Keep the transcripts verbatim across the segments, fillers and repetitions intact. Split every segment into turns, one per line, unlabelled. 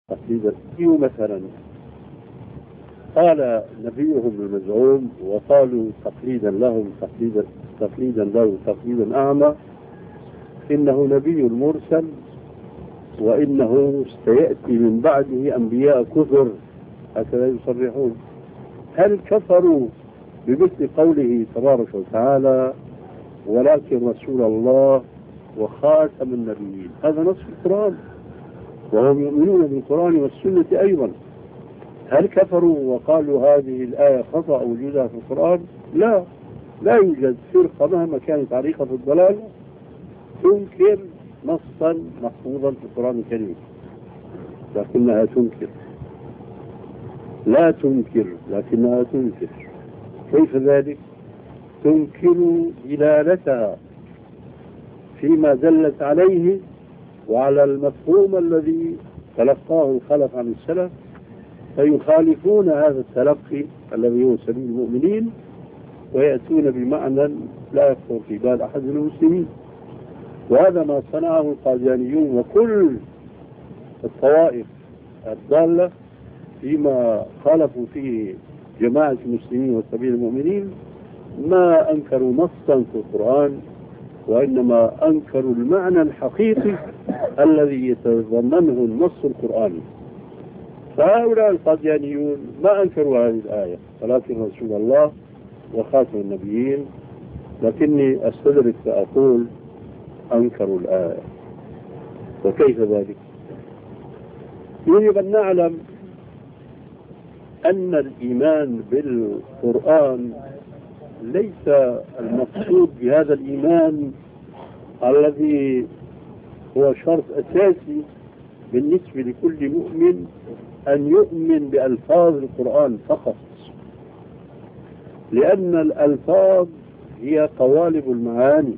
تقليدا. مثلا قال نبيهم المزعوم وقالوا تقليدا لهم تقليدا تقليدا له تقليدا أعمى إنه نبي مرسل وإنه سيأتي من بعده أنبياء كثر، هكذا يصرحون. هل كفروا بمثل قوله تبارك وتعالى ولكن رسول الله وخاتم النبيين؟ هذا نص القرآن وهم يؤمنون بالقرآن والسنة أيضا. هل كفروا وقالوا هذه الآية خطأ وجودها في القرآن؟ لا، لا يوجد فرقة مهما كانت عريقة في الضلال تنكر نصا محفوظا في القرآن الكريم، لكنها تنكر. لا تنكر لكنها تنكر. كيف ذلك؟ تنكر دلالتها فيما دلت عليه وعلى المفهوم الذي تلقاه الخلف عن السلف، فيخالفون هذا التلقي الذي هو سبيل المؤمنين ويأتون بمعنى لا يخطر في بال أحد من المسلمين. وهذا ما صنعه القاديانيون وكل الطوائف الضالة فيما خالفوا فيه جماعة المسلمين وسبيل المؤمنين. ما أنكروا نصا في القرآن وإنما أنكروا المعنى الحقيقي الذي يتضمنه النص القرآني. فهؤلاء القاديانيون ما أنكروا هذه الآية ولكن رسول الله وخاتم النبيين، لكني أستدرك فأقول أنكروا الآية. وكيف ذلك؟ يجب أن نعلم أن الإيمان بالقرآن ليس المقصود بهذا الإيمان الذي هو شرط أساسي بالنسبة لكل مؤمن أن يؤمن بألفاظ القرآن فقط، لأن الألفاظ هي قوالب المعاني.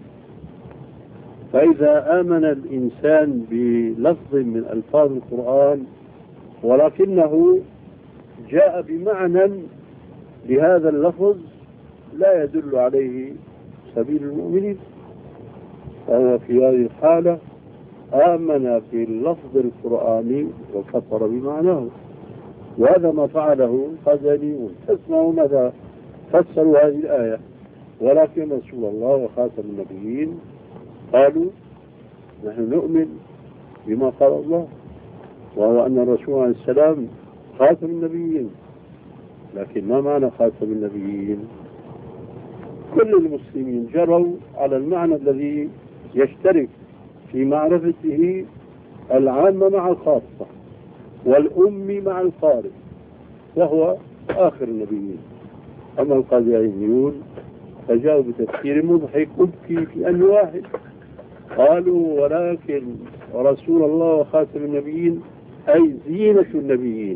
فإذا آمن الإنسان بلفظ من ألفاظ القرآن ولكنه جاء بمعنى لهذا اللفظ لا يدل عليه سبيل المؤمنين، فهو في هذه الحالة آمن باللفظ القرآني وكفر بمعناه. وهذا ما فعله القاديانيون. اسمعوا ماذا فسروا هذه الآية ولكن رسول الله وخاتم النبيين. قالوا نحن نؤمن بما قال الله وهو أن الرسول عليه السلام خاتم النبيين، لكن ما معنى خاتم النبيين؟ كل المسلمين جروا على المعنى الذي يشترك في معرفته العامة مع الخاصة والأم مع القارئ وهو آخر النبيين. أما القاديانيون فجاءوا بتفسير مضحك أبكي في أن واحد. قالوا ولكن رسول الله وخاتم النبيين أي زينة النبيين،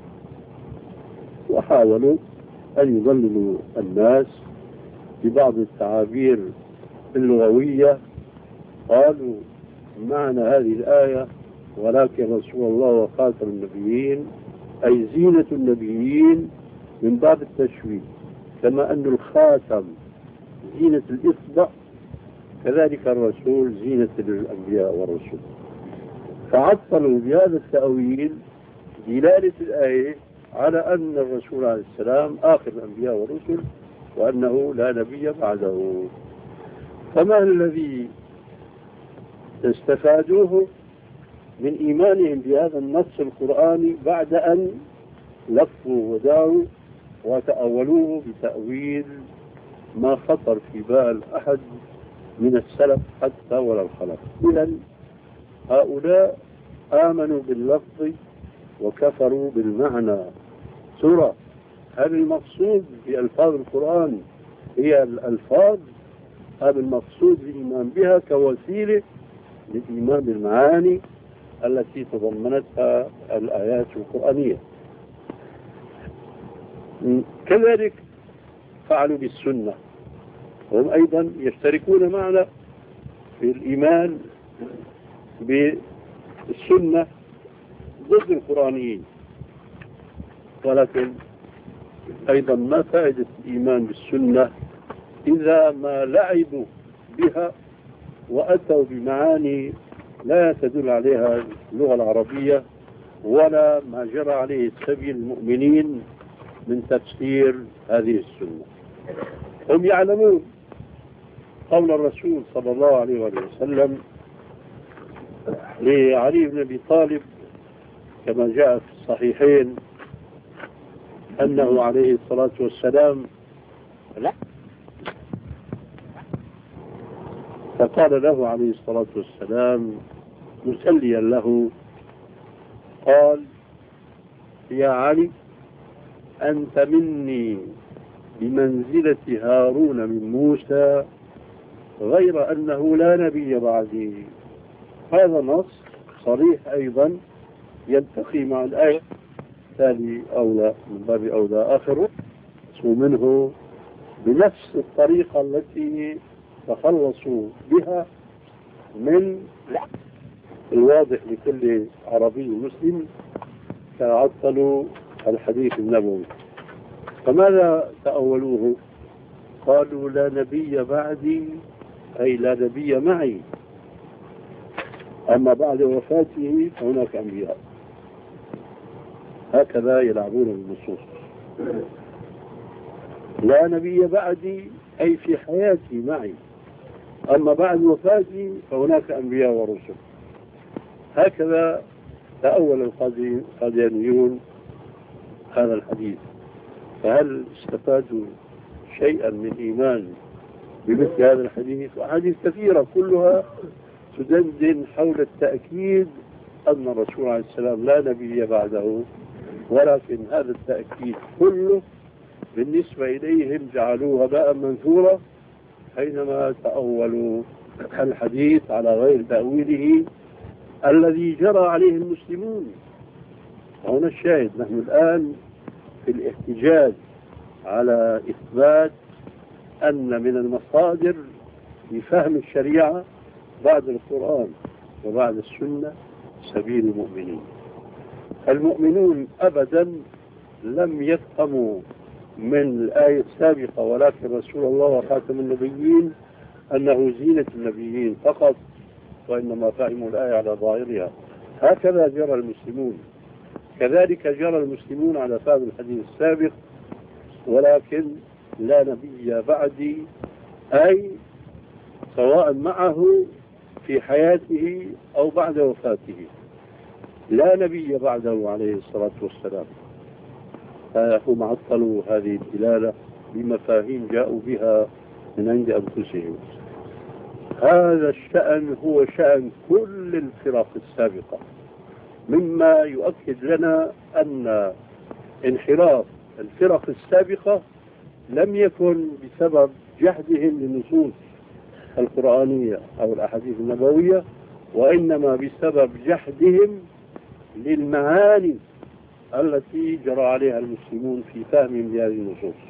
وحاولوا أن يضللوا الناس ببعض التعابير اللغوية. قالوا معنى هذه الآية ولكن رسول الله وخاتم النبيين أي زينة النبيين من باب التشويه، كما أن الخاتم زينة الإصبع كذلك الرسول زينة الأنبياء والرسل. فعطلوا بهذا التأويل دلالة الآية على أن الرسول عليه السلام آخر الأنبياء والرسل وأنه لا نبي بعده. فما الذي استفادوه من إيمانهم بهذا النص القرآني بعد أن لفوا وداروا وتأولوه بتأويل ما خطر في بال أحد من السلف حتى ولا الخلف؟ إذن هؤلاء آمنوا باللفظ وكفروا بالمعنى. ترى هل المقصود بألفاظ القرآن هي الألفاظ أم المقصود بالإيمان بها كوسيلة للإيمان بالمعاني التي تضمنتها الآيات القرآنية؟ كذلك فعلوا بالسنة، هم أيضا يشتركون معنا في الإيمان بالسنة ضد القرآنيين. ولكن أيضا ما فائدة الإيمان بالسنة إذا ما لعبوا بها وأتوا بمعاني لا تدل عليها اللغة العربية ولا ما جرى عليه سبيل المؤمنين من تفسير هذه السنة. هم يعلمون قول الرسول صلى الله عليه وسلم لعلي بن أبي طالب كما جاء في الصحيحين أنه عليه الصلاة والسلام لا فقال له عليه الصلاة والسلام مسليا له، قال: يا علي، أنت مني بمنزلة هارون من موسى، غير أنه لا نبي بعدي. هذا نص صريح أيضا يلتقي مع الآية التالي أولى من باب أولى آخره منه بنفس الطريقة التي تخلصوا بها من الواضح لكل عربي مسلم تعطلوا الحديث النبوي. فماذا تأولوه؟ قالوا: لا نبي بعدي، أي لا نبي معي، أما بعد وفاته فهناك أنبياء. هكذا يلعبون بالنصوص. لا نبي بعدي أي في حياتي معي، أما بعد وفاتي فهناك أنبياء ورسل. هكذا تأول القاديانيون هذا الحديث. فهل استفادوا شيئا من إيمان بمثل هذا الحديث؟ وأحاديث كثيرة كلها تدندن حول التأكيد أن الرسول عليه السلام لا نبي بعده، ولكن هذا التأكيد كله بالنسبة إليهم جعلوه هباء منثورا حينما تأولوا الحديث على غير تأويله الذي جرى عليه المسلمون. هنا الشاهد، نحن الآن في الاحتجاج على إثبات أن من المصادر لفهم الشريعة بعد القرآن وبعد السنة سبيل المؤمنين. المؤمنون أبدا لم يفهموا من الآية السابقة ولكن رسول الله وخاتم النبيين أنه زينة النبيين فقط، وإنما فهموا الآية على ظاهرها. هكذا جرى المسلمون، كذلك جرى المسلمون على فهم الحديث السابق، ولكن لا نبي بعدي أي سواء معه في حياته أو بعد وفاته، لا نبي بعده عليه الصلاة والسلام. هم عطلوا هذه الدلالة بمفاهيم جاءوا بها من عند أنفسهم. هذا الشأن هو شأن كل الفرق السابقة، مما يؤكد لنا أن انحراف الفرق السابقة لم يكن بسبب جحدهم للنصوص القرآنية أو الأحاديث النبوية، وإنما بسبب جحدهم للمعاني التي جرى عليها المسلمون في فهمهم لهذه النصوص.